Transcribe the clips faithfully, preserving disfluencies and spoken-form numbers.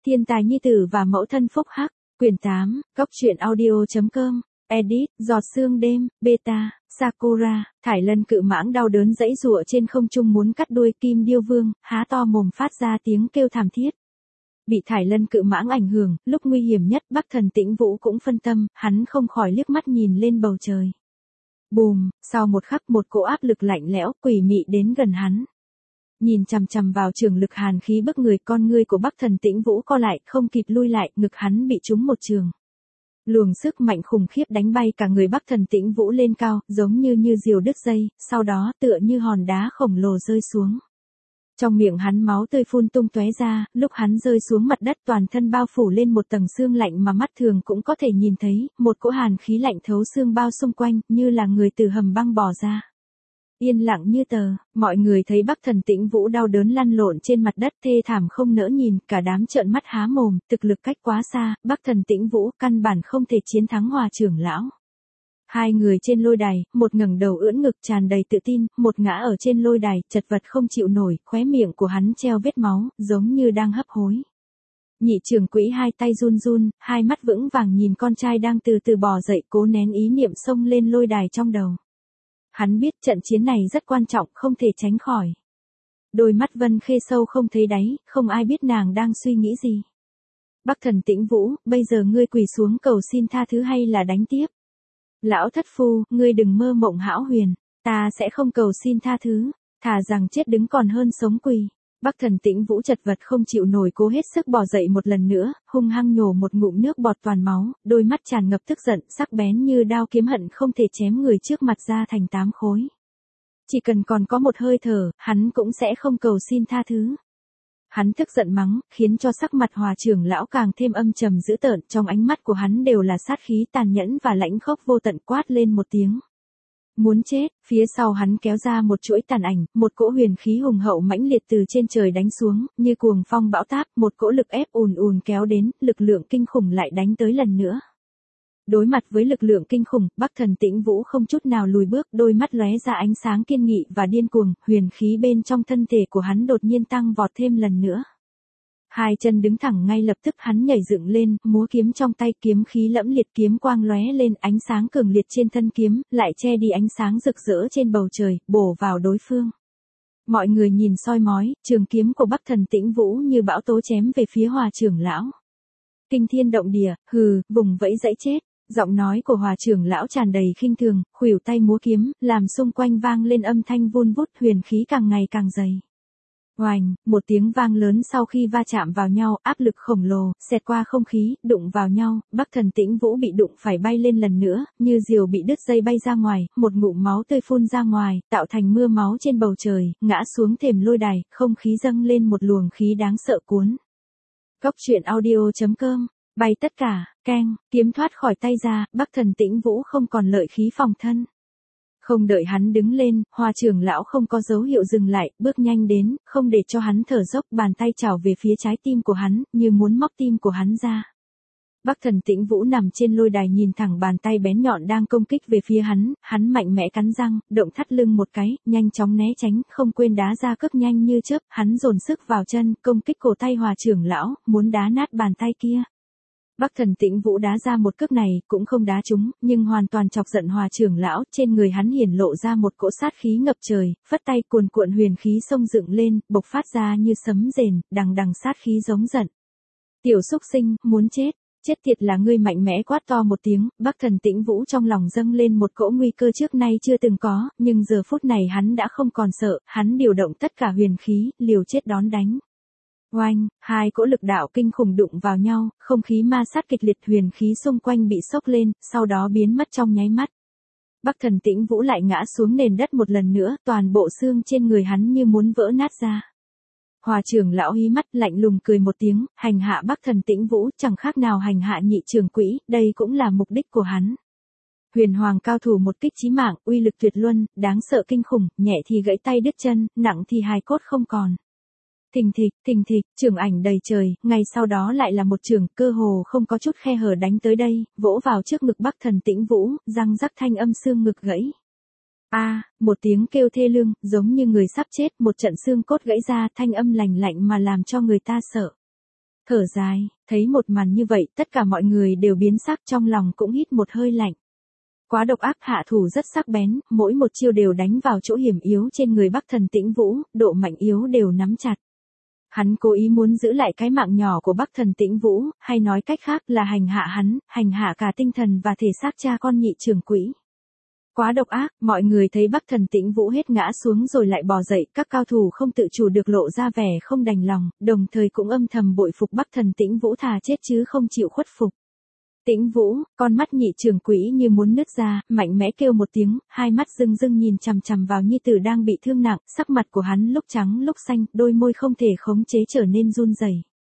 Thiên tài nhi tử và mẫu thân phúc hắc, quyển tám, góc truyện audio.com, edit, giọt sương đêm, beta, Sakura, Thải Lân cự mãng đau đớn giãy giụa trên không trung muốn cắt đuôi Kim Điêu Vương, há to mồm phát ra tiếng kêu thảm thiết. Bị Thải Lân cự mãng ảnh hưởng, lúc nguy hiểm nhất Bắc Thần Tĩnh Vũ cũng phân tâm, hắn không khỏi liếc mắt nhìn lên bầu trời. Bùm, sau một khắc một cỗ áp lực lạnh lẽo, quỷ mị đến gần hắn. Nhìn chằm chằm vào trường lực hàn khí bức người, con ngươi của Bắc Thần Tĩnh Vũ co lại, không kịp lui lại, ngực hắn bị trúng một trường. Luồng sức mạnh khủng khiếp đánh bay cả người Bắc Thần Tĩnh Vũ lên cao, giống như như diều đứt dây, sau đó tựa như hòn đá khổng lồ rơi xuống. Trong miệng hắn máu tươi phun tung tóe ra, lúc hắn rơi xuống mặt đất toàn thân bao phủ lên một tầng xương lạnh mà mắt thường cũng có thể nhìn thấy, một cỗ hàn khí lạnh thấu xương bao xung quanh, như là người từ hầm băng bò ra. Yên lặng như tờ, mọi người thấy Bắc Thần Tĩnh Vũ đau đớn lăn lộn trên mặt đất thê thảm không nỡ nhìn, cả đám trợn mắt há mồm, thực lực cách quá xa, Bắc Thần Tĩnh Vũ căn bản không thể chiến thắng Hòa trưởng lão. Hai người trên lôi đài, một ngẩng đầu ưỡn ngực tràn đầy tự tin, một ngã ở trên lôi đài, chật vật không chịu nổi, khóe miệng của hắn treo vết máu, giống như đang hấp hối. Nhị trưởng quỹ hai tay run run, hai mắt vững vàng nhìn con trai đang từ từ bò dậy, cố nén ý niệm xông lên lôi đài trong đầu. Hắn biết trận chiến này rất quan trọng, không thể tránh khỏi. Đôi mắt Vân Khê sâu không thấy đáy, không ai biết nàng đang suy nghĩ gì. Bắc Thần Tĩnh Vũ, bây giờ ngươi quỳ xuống cầu xin tha thứ hay là đánh tiếp? Lão thất phu, ngươi đừng mơ mộng hão huyền, ta sẽ không cầu xin tha thứ, thà rằng chết đứng còn hơn sống quỳ. Bắc Thần Tĩnh Vũ chật vật không chịu nổi cố hết sức bò dậy một lần nữa, hung hăng nhổ một ngụm nước bọt toàn máu, đôi mắt tràn ngập tức giận, sắc bén như đao kiếm hận không thể chém người trước mặt ra thành tám khối. Chỉ cần còn có một hơi thở, hắn cũng sẽ không cầu xin tha thứ. Hắn tức giận mắng, khiến cho sắc mặt Hòa trưởng lão càng thêm âm trầm dữ tợn, trong ánh mắt của hắn đều là sát khí tàn nhẫn và lãnh khốc vô tận, quát lên một tiếng. Muốn chết, phía sau hắn kéo ra một chuỗi tàn ảnh, một cỗ huyền khí hùng hậu mãnh liệt từ trên trời đánh xuống, như cuồng phong bão táp, một cỗ lực ép ùn ùn kéo đến, lực lượng kinh khủng lại đánh tới lần nữa. Đối mặt với lực lượng kinh khủng, Bắc Thần Tĩnh Vũ không chút nào lùi bước, đôi mắt lóe ra ánh sáng kiên nghị và điên cuồng, huyền khí bên trong thân thể của hắn đột nhiên tăng vọt thêm lần nữa. Hai chân đứng thẳng ngay lập tức hắn nhảy dựng lên, múa kiếm trong tay, kiếm khí lẫm liệt, kiếm quang lóe lên, ánh sáng cường liệt trên thân kiếm, lại che đi ánh sáng rực rỡ trên bầu trời, bổ vào đối phương. Mọi người nhìn soi mói, trường kiếm của Bắc Thần Tĩnh Vũ như bão tố chém về phía Hòa trưởng lão. Kinh thiên động địa, hừ, vùng vẫy dãy chết. Giọng nói của Hòa trưởng lão tràn đầy khinh thường, khuỷu tay múa kiếm, làm xung quanh vang lên âm thanh vun vút, huyền khí càng ngày càng dày. Oành, một tiếng vang lớn sau khi va chạm vào nhau, áp lực khổng lồ, xẹt qua không khí, đụng vào nhau, Bắc Thần Tĩnh Vũ bị đụng phải bay lên lần nữa, như diều bị đứt dây bay ra ngoài, một ngụm máu tươi phun ra ngoài, tạo thành mưa máu trên bầu trời, ngã xuống thềm lôi đài, không khí dâng lên một luồng khí đáng sợ cuốn. Góc truyện audio.com, bay tất cả, keng, kiếm thoát khỏi tay ra, Bắc Thần Tĩnh Vũ không còn lợi khí phòng thân. Không đợi hắn đứng lên, Hòa trưởng lão không có dấu hiệu dừng lại, bước nhanh đến, không để cho hắn thở dốc, bàn tay chảo về phía trái tim của hắn, như muốn móc tim của hắn ra. Bắc Thần Tĩnh Vũ nằm trên lôi đài nhìn thẳng bàn tay bén nhọn đang công kích về phía hắn, hắn mạnh mẽ cắn răng, động thắt lưng một cái, nhanh chóng né tránh, không quên đá ra cước nhanh như chớp, hắn dồn sức vào chân, công kích cổ tay Hòa trưởng lão, muốn đá nát bàn tay kia. Bắc Thần Tĩnh Vũ đá ra một cước này, cũng không đá trúng, nhưng hoàn toàn chọc giận Hòa trưởng lão, trên người hắn hiển lộ ra một cỗ sát khí ngập trời, phất tay cuồn cuộn huyền khí xông dựng lên, bộc phát ra như sấm rền, đằng đằng sát khí giống giận. Tiểu xúc sinh, muốn chết, chết tiệt là ngươi, mạnh mẽ quát to một tiếng, Bắc Thần Tĩnh Vũ trong lòng dâng lên một cỗ nguy cơ trước nay chưa từng có, nhưng giờ phút này hắn đã không còn sợ, hắn điều động tất cả huyền khí, liều chết đón đánh. Oanh, hai cỗ lực đạo kinh khủng đụng vào nhau, không khí ma sát kịch liệt, huyền khí xung quanh bị sốc lên, sau đó biến mất trong nháy mắt. Bắc Thần Tĩnh Vũ lại ngã xuống nền đất một lần nữa, toàn bộ xương trên người hắn như muốn vỡ nát ra. Hòa trưởng lão hí mắt lạnh lùng cười một tiếng, hành hạ Bắc Thần Tĩnh Vũ chẳng khác nào hành hạ nhị trưởng quỹ, đây cũng là mục đích của hắn. Huyền Hoàng cao thủ một kích chí mạng, uy lực tuyệt luân, đáng sợ kinh khủng, nhẹ thì gãy tay đứt chân, nặng thì hài cốt không còn. Thình thịch, thình thịch, trường ảnh đầy trời, ngay sau đó lại là một trường, cơ hồ không có chút khe hở đánh tới đây, vỗ vào trước ngực Bắc Thần Tĩnh Vũ, răng rắc thanh âm xương ngực gãy. A, à, một tiếng kêu thê lương, giống như người sắp chết, một trận xương cốt gãy ra, thanh âm lành lạnh mà làm cho người ta sợ. Thở dài, thấy một màn như vậy, tất cả mọi người đều biến sắc, trong lòng cũng hít một hơi lạnh. Quá độc ác, hạ thủ rất sắc bén, mỗi một chiêu đều đánh vào chỗ hiểm yếu trên người Bắc Thần Tĩnh Vũ, độ mạnh yếu đều nắm chặt. Hắn cố ý muốn giữ lại cái mạng nhỏ của Bắc Thần Tĩnh Vũ, hay nói cách khác là hành hạ hắn, hành hạ cả tinh thần và thể xác cha con Nhị trưởng quỹ. Quá độc ác, mọi người thấy Bắc Thần Tĩnh Vũ hết ngã xuống rồi lại bò dậy, các cao thủ không tự chủ được lộ ra vẻ không đành lòng, đồng thời cũng âm thầm bội phục Bắc Thần Tĩnh Vũ thà chết chứ không chịu khuất phục. Tĩnh Vũ, con mắt Nhị trưởng quỹ như muốn nứt ra, mạnh mẽ kêu một tiếng, hai mắt rưng rưng nhìn chằm chằm vào nhi tử đang bị thương nặng, sắc mặt của hắn lúc trắng lúc xanh, đôi môi không thể khống chế trở nên run rẩy.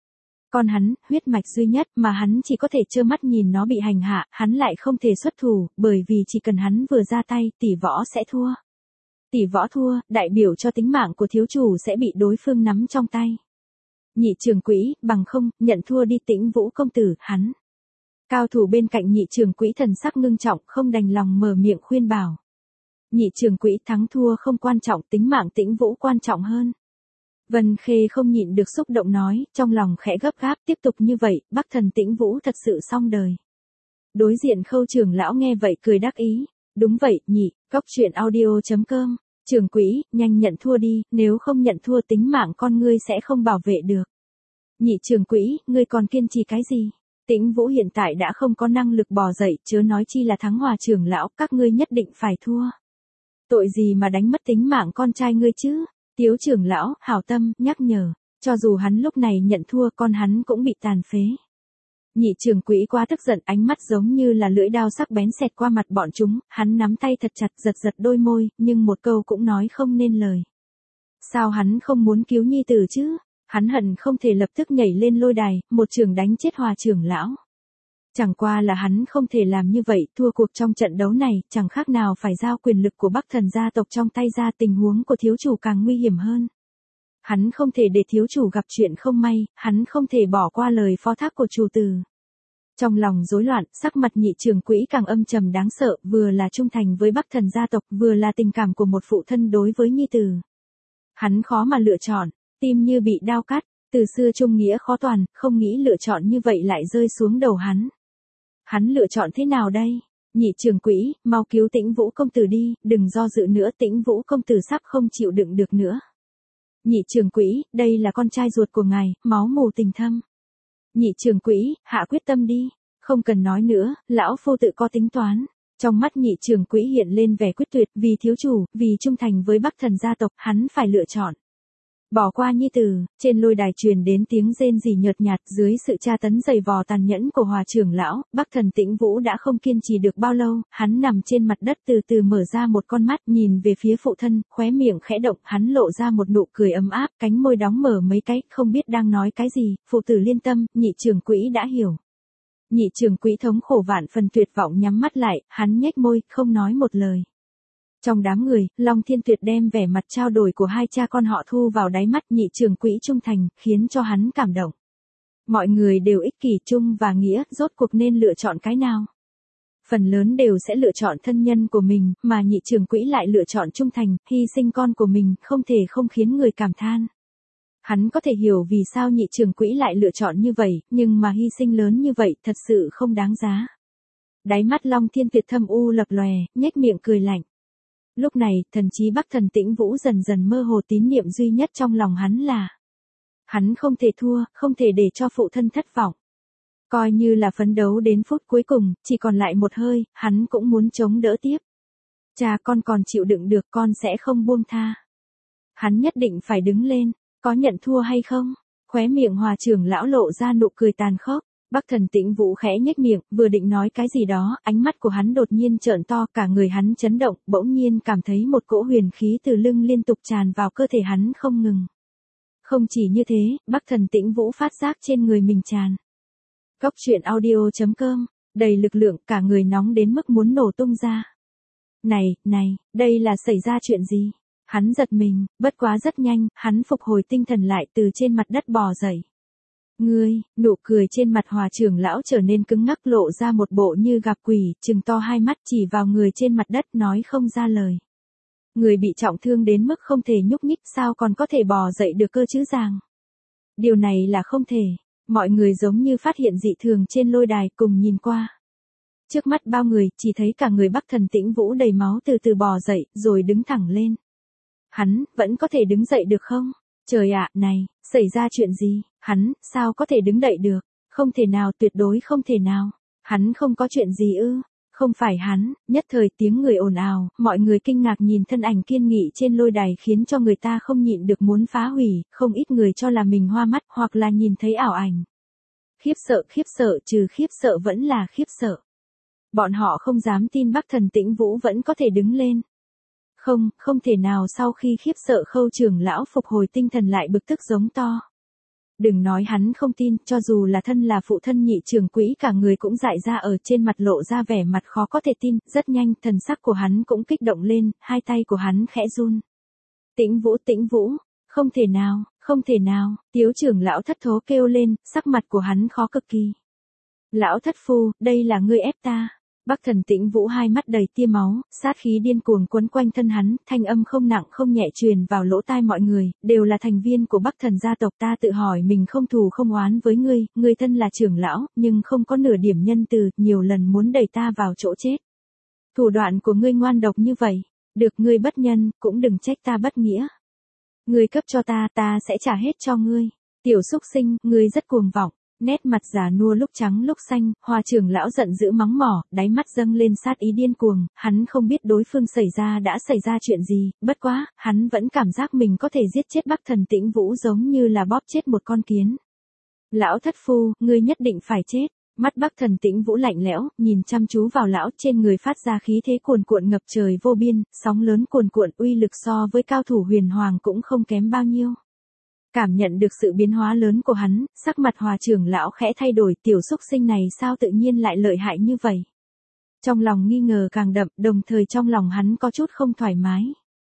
Con hắn, huyết mạch duy nhất mà hắn chỉ có thể trơ mắt nhìn nó bị hành hạ, hắn lại không thể xuất thủ, bởi vì chỉ cần hắn vừa ra tay, tỷ võ sẽ thua. Tỷ võ thua, đại biểu cho tính mạng của thiếu chủ sẽ bị đối phương nắm trong tay. Nhị trưởng quỹ, bằng không, nhận thua đi Tĩnh Vũ công tử, hắn. Cao thủ bên cạnh nhị trưởng quỹ thần sắc ngưng trọng, không đành lòng mở miệng khuyên bảo. Nhị trưởng quỹ, thắng thua không quan trọng, tính mạng Tĩnh Vũ quan trọng hơn. Vân Khê không nhịn được xúc động nói, trong lòng khẽ gấp gáp, tiếp tục như vậy, Bắc Thần Tĩnh Vũ thật sự xong đời. Đối diện Khâu trưởng lão nghe vậy cười đắc ý, đúng vậy, nhị, cóc truyện audio chấm com, trưởng quỹ, nhanh nhận thua đi, nếu không nhận thua tính mạng con ngươi sẽ không bảo vệ được. Nhị trưởng quỹ, ngươi còn kiên trì cái gì? Tĩnh Vũ hiện tại đã không có năng lực bò dậy, chớ nói chi là thắng Hòa trưởng lão, các ngươi nhất định phải thua. Tội gì mà đánh mất tính mạng con trai ngươi chứ? Tiếu trưởng lão, hảo tâm, nhắc nhở, cho dù hắn lúc này nhận thua con hắn cũng bị tàn phế. Nhị trưởng quỹ quá tức giận, ánh mắt giống như là lưỡi đao sắc bén xẹt qua mặt bọn chúng, hắn nắm tay thật chặt giật giật đôi môi, nhưng một câu cũng nói không nên lời. Sao hắn không muốn cứu nhi tử chứ? Hắn hận không thể lập tức nhảy lên lôi đài, một trường đánh chết Hòa trưởng lão. Chẳng qua là hắn không thể làm như vậy, thua cuộc trong trận đấu này, chẳng khác nào phải giao quyền lực của Bắc Thần gia tộc trong tay ra, tình huống của thiếu chủ càng nguy hiểm hơn. Hắn không thể để thiếu chủ gặp chuyện không may, hắn không thể bỏ qua lời phó thác của chủ tử. Trong lòng rối loạn, sắc mặt nhị trưởng quỹ càng âm trầm đáng sợ, vừa là trung thành với Bắc Thần gia tộc, vừa là tình cảm của một phụ thân đối với nhi tử. Hắn khó mà lựa chọn, tim như bị đao cắt, từ xưa trung nghĩa khó toàn, không nghĩ lựa chọn như vậy lại rơi xuống đầu hắn. Hắn lựa chọn thế nào đây? Nhị trưởng quỹ, mau cứu Tĩnh Vũ công tử đi, đừng do dự nữa, Tĩnh Vũ công tử sắp không chịu đựng được nữa. Nhị trưởng quỹ, đây là con trai ruột của ngài, máu mù tình thâm. Nhị trưởng quỹ, hạ quyết tâm đi, không cần nói nữa, lão phu tự có tính toán. Trong mắt nhị trưởng quỹ hiện lên vẻ quyết tuyệt, vì thiếu chủ, vì trung thành với Bắc Thần gia tộc, hắn phải lựa chọn. Bỏ qua nhi tử, trên lôi đài truyền đến tiếng rên rỉ nhợt nhạt, dưới sự tra tấn dày vò tàn nhẫn của Hòa trưởng lão, Bắc Thần Tĩnh Vũ đã không kiên trì được bao lâu, hắn nằm trên mặt đất từ từ mở ra một con mắt, nhìn về phía phụ thân, khóe miệng khẽ động, hắn lộ ra một nụ cười ấm áp, cánh môi đóng mở mấy cái, không biết đang nói cái gì, phụ tử liên tâm, nhị trưởng quỹ đã hiểu. Nhị trưởng quỹ thống khổ vạn phần tuyệt vọng nhắm mắt lại, hắn nhếch môi, không nói một lời. Trong đám người, Long Thiên Tuyệt đem vẻ mặt trao đổi của hai cha con họ thu vào đáy mắt, nhị trưởng quỹ trung thành, khiến cho hắn cảm động. Mọi người đều ích kỷ, chung và nghĩa, rốt cuộc nên lựa chọn cái nào? Phần lớn đều sẽ lựa chọn thân nhân của mình, mà nhị trưởng quỹ lại lựa chọn trung thành, hy sinh con của mình, không thể không khiến người cảm than. Hắn có thể hiểu vì sao nhị trưởng quỹ lại lựa chọn như vậy, nhưng mà hy sinh lớn như vậy thật sự không đáng giá. Đáy mắt Long Thiên Tuyệt thâm u lập lòe, nhếch miệng cười lạnh. Lúc này, thần trí Bắc Thần Tĩnh Vũ dần dần mơ hồ, tín niệm duy nhất trong lòng hắn là hắn không thể thua, không thể để cho phụ thân thất vọng. Coi như là phấn đấu đến phút cuối cùng, chỉ còn lại một hơi, hắn cũng muốn chống đỡ tiếp. Cha con còn chịu đựng được, con sẽ không buông tha. Hắn nhất định phải đứng lên, có nhận thua hay không? Khóe miệng Hòa trưởng lão lộ ra nụ cười tàn khốc. Bắc Thần Tĩnh Vũ khẽ nhếch miệng, vừa định nói cái gì đó, ánh mắt của hắn đột nhiên trợn to, cả người hắn chấn động, bỗng nhiên cảm thấy một cỗ huyền khí từ lưng liên tục tràn vào cơ thể hắn không ngừng. Không chỉ như thế, Bắc Thần Tĩnh Vũ phát giác trên người mình tràn. Cóc truyện audio chấm com, đầy lực lượng, cả người nóng đến mức muốn nổ tung ra. Này, này, đây là xảy ra chuyện gì? Hắn giật mình, bất quá rất nhanh, hắn phục hồi tinh thần lại, từ trên mặt đất bò dậy. Ngươi, nụ cười trên mặt Hòa trưởng lão trở nên cứng ngắc, lộ ra một bộ như gặp quỷ, trừng to hai mắt chỉ vào người trên mặt đất, nói không ra lời. Người bị trọng thương đến mức không thể nhúc nhích, sao còn có thể bò dậy được cơ chứ Giàng? Điều này là không thể. Mọi người giống như phát hiện dị thường trên lôi đài cùng nhìn qua. Trước mắt bao người, chỉ thấy cả người Bắc Thần Tĩnh Vũ đầy máu từ từ bò dậy, rồi đứng thẳng lên. Hắn, vẫn có thể đứng dậy được không? Trời ạ, này, xảy ra chuyện gì? Hắn, sao có thể đứng dậy được? Không thể nào, tuyệt đối không thể nào. Hắn không có chuyện gì ư? Không phải hắn. Nhất thời tiếng người ồn ào, mọi người kinh ngạc nhìn thân ảnh kiên nghị trên lôi đài khiến cho người ta không nhịn được muốn phá hủy, không ít người cho là mình hoa mắt hoặc là nhìn thấy ảo ảnh. Khiếp sợ, khiếp sợ, trừ khiếp sợ vẫn là khiếp sợ. Bọn họ không dám tin Bắc Thần Tĩnh Vũ vẫn có thể đứng lên. Không, không thể nào. Sau khi khiếp sợ Khâu trưởng lão phục hồi tinh thần lại bực tức giống to. Đừng nói hắn không tin, cho dù là thân là phụ thân nhị trưởng quỹ cả người cũng dại ra, ở trên mặt lộ ra vẻ mặt khó có thể tin, rất nhanh thần sắc của hắn cũng kích động lên, hai tay của hắn khẽ run. Tĩnh Vũ, Tĩnh Vũ, không thể nào, không thể nào, Tiếu trưởng lão thất thố kêu lên, sắc mặt của hắn khó cực kỳ. Lão thất phu, đây là ngươi ép ta. Bắc Thần Tĩnh Vũ hai mắt đầy tia máu, sát khí điên cuồng quấn quanh thân hắn, thanh âm không nặng không nhẹ truyền vào lỗ tai mọi người, đều là thành viên của Bắc Thần gia tộc, ta tự hỏi mình không thù không oán với ngươi, ngươi thân là trưởng lão, nhưng không có nửa điểm nhân từ, nhiều lần muốn đẩy ta vào chỗ chết. Thủ đoạn của ngươi ngoan độc như vậy, được ngươi bất nhân, cũng đừng trách ta bất nghĩa. Ngươi cấp cho ta, ta sẽ trả hết cho ngươi. Tiểu xúc sinh, ngươi rất cuồng vọng. Nét mặt già nua lúc trắng lúc xanh, Hoa trưởng lão giận dữ mắng mỏ, đáy mắt dâng lên sát ý điên cuồng, hắn không biết đối phương xảy ra đã xảy ra chuyện gì, bất quá, hắn vẫn cảm giác mình có thể giết chết Bắc Thần Tĩnh Vũ giống như là bóp chết một con kiến. Lão thất phu, ngươi nhất định phải chết. Mắt Bắc Thần Tĩnh Vũ lạnh lẽo, nhìn chăm chú vào lão, trên người phát ra khí thế cuồn cuộn ngập trời vô biên, sóng lớn cuồn cuộn, uy lực so với cao thủ huyền hoàng cũng không kém bao nhiêu. Cảm nhận được sự biến hóa lớn của hắn, sắc mặt Hòa trưởng lão khẽ thay đổi, tiểu xúc sinh này sao tự nhiên lại lợi hại như vậy. Trong lòng nghi ngờ càng đậm, đồng thời trong lòng hắn có chút không thoải mái.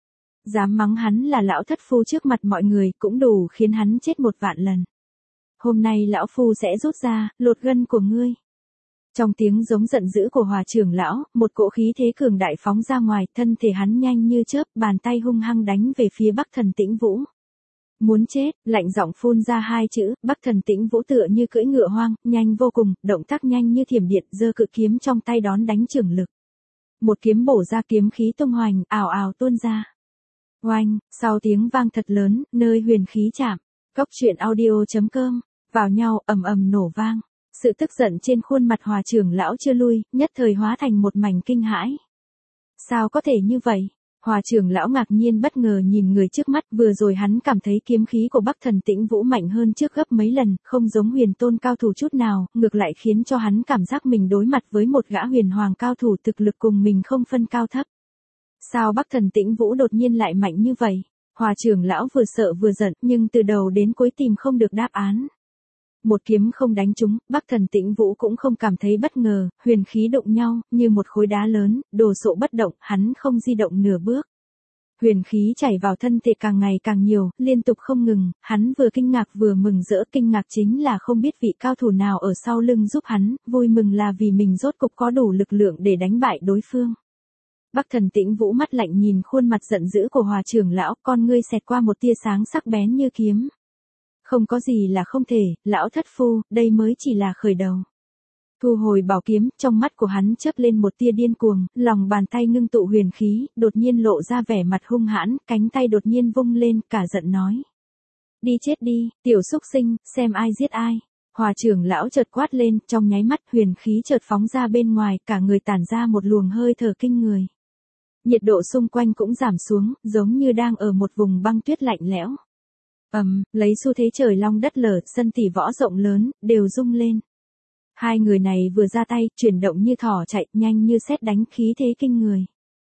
Dám mắng hắn là lão thất phu trước mặt mọi người cũng đủ khiến hắn chết một vạn lần. Hôm nay lão phu sẽ rút ra, lột gân của ngươi. Trong tiếng giống giận dữ của Hòa trưởng lão, một cỗ khí thế cường đại phóng ra ngoài, thân thể hắn nhanh như chớp, bàn tay hung hăng đánh về phía Bắc Thần Tĩnh Vũ. Muốn chết, lạnh giọng phun ra hai chữ, Bắc Thần Tĩnh Vũ tựa như cưỡi ngựa hoang, nhanh vô cùng, động tác nhanh như thiểm điện, giơ cự kiếm trong tay đón đánh trưởng lực. Một kiếm bổ ra, kiếm khí tung hoành, ào ào tuôn ra. Oanh, sau tiếng vang thật lớn, nơi huyền khí chạm, cốc truyện audio chấm com, vào nhau, ầm ầm nổ vang. Sự tức giận trên khuôn mặt Hòa trưởng lão chưa lui, nhất thời hóa thành một mảnh kinh hãi. Sao có thể như vậy? Hòa trưởng lão ngạc nhiên bất ngờ nhìn người trước mắt, vừa rồi hắn cảm thấy kiếm khí của Bắc Thần Tĩnh Vũ mạnh hơn trước gấp mấy lần, không giống huyền tôn cao thủ chút nào, ngược lại khiến cho hắn cảm giác mình đối mặt với một gã huyền hoàng cao thủ thực lực cùng mình không phân cao thấp. Sao Bắc Thần Tĩnh Vũ đột nhiên lại mạnh như vậy? Hòa trưởng lão vừa sợ vừa giận, nhưng từ đầu đến cuối tìm không được đáp án. Một kiếm không đánh trúng, Bắc Thần Tĩnh Vũ cũng không cảm thấy bất ngờ, huyền khí đụng nhau, như một khối đá lớn, đồ sộ bất động, hắn không di động nửa bước. Huyền khí chảy vào thân thể càng ngày càng nhiều, liên tục không ngừng, hắn vừa kinh ngạc vừa mừng rỡ, kinh ngạc chính là không biết vị cao thủ nào ở sau lưng giúp hắn, vui mừng là vì mình rốt cục có đủ lực lượng để đánh bại đối phương. Bắc Thần Tĩnh Vũ mắt lạnh nhìn khuôn mặt giận dữ của Hòa trưởng lão, con ngươi xẹt qua một tia sáng sắc bén như kiếm. Không có gì là không thể, lão thất phu, đây mới chỉ là khởi đầu. Thu hồi bảo kiếm, trong mắt của hắn chớp lên một tia điên cuồng, lòng bàn tay ngưng tụ huyền khí, đột nhiên lộ ra vẻ mặt hung hãn, cánh tay đột nhiên vung lên, cả giận nói. Đi chết đi, tiểu xúc sinh, xem ai giết ai. Hòa trưởng lão chợt quát lên, trong nháy mắt huyền khí chợt phóng ra bên ngoài, cả người tản ra một luồng hơi thở kinh người. Nhiệt độ xung quanh cũng giảm xuống, giống như đang ở một vùng băng tuyết lạnh lẽo. Ầm, um, lấy xu thế trời long đất lở, sân tỷ võ rộng lớn, đều rung lên. Hai người này vừa ra tay, chuyển động như thỏ chạy, nhanh như sét đánh, khí thế kinh người.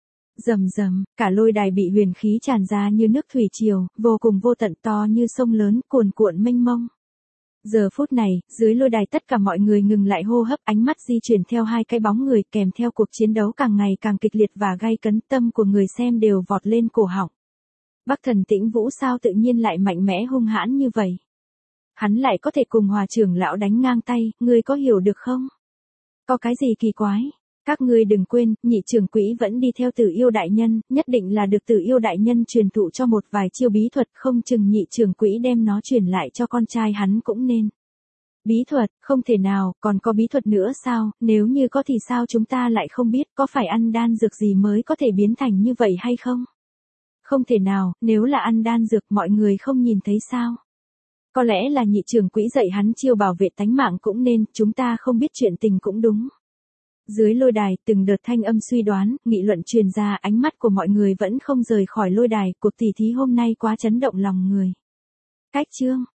Rầm rầm, cả lôi đài bị huyền khí tràn ra như nước thủy triều, vô cùng vô tận, to như sông lớn, cuồn cuộn mênh mông. Giờ phút này, dưới lôi đài tất cả mọi người ngừng lại hô hấp, ánh mắt di chuyển theo hai cái bóng người, kèm theo cuộc chiến đấu càng ngày càng kịch liệt và gay cấn, tâm của người xem đều vọt lên cổ họng. Bắc Thần Tĩnh Vũ sao tự nhiên lại mạnh mẽ hung hãn như vậy? Hắn lại có thể cùng Hòa trưởng lão đánh ngang tay, ngươi có hiểu được không? Có cái gì kỳ quái? Các ngươi đừng quên, nhị trưởng quỹ vẫn đi theo Tử Yêu đại nhân, nhất định là được Tử Yêu đại nhân truyền thụ cho một vài chiêu bí thuật, không chừng nhị trưởng quỹ đem nó truyền lại cho con trai hắn cũng nên. Bí thuật, không thể nào, còn có bí thuật nữa sao, nếu như có thì sao chúng ta lại không biết, có phải ăn đan dược gì mới có thể biến thành như vậy hay không? Không thể nào, nếu là ăn đan dược mọi người không nhìn thấy sao? Có lẽ là nhị trưởng quỹ dạy hắn chiêu bảo vệ tánh mạng cũng nên, chúng ta không biết chuyện tình cũng đúng. Dưới lôi đài, từng đợt thanh âm suy đoán, nghị luận truyền ra, ánh mắt của mọi người vẫn không rời khỏi lôi đài, cuộc tỉ thí hôm nay quá chấn động lòng người. Cách chương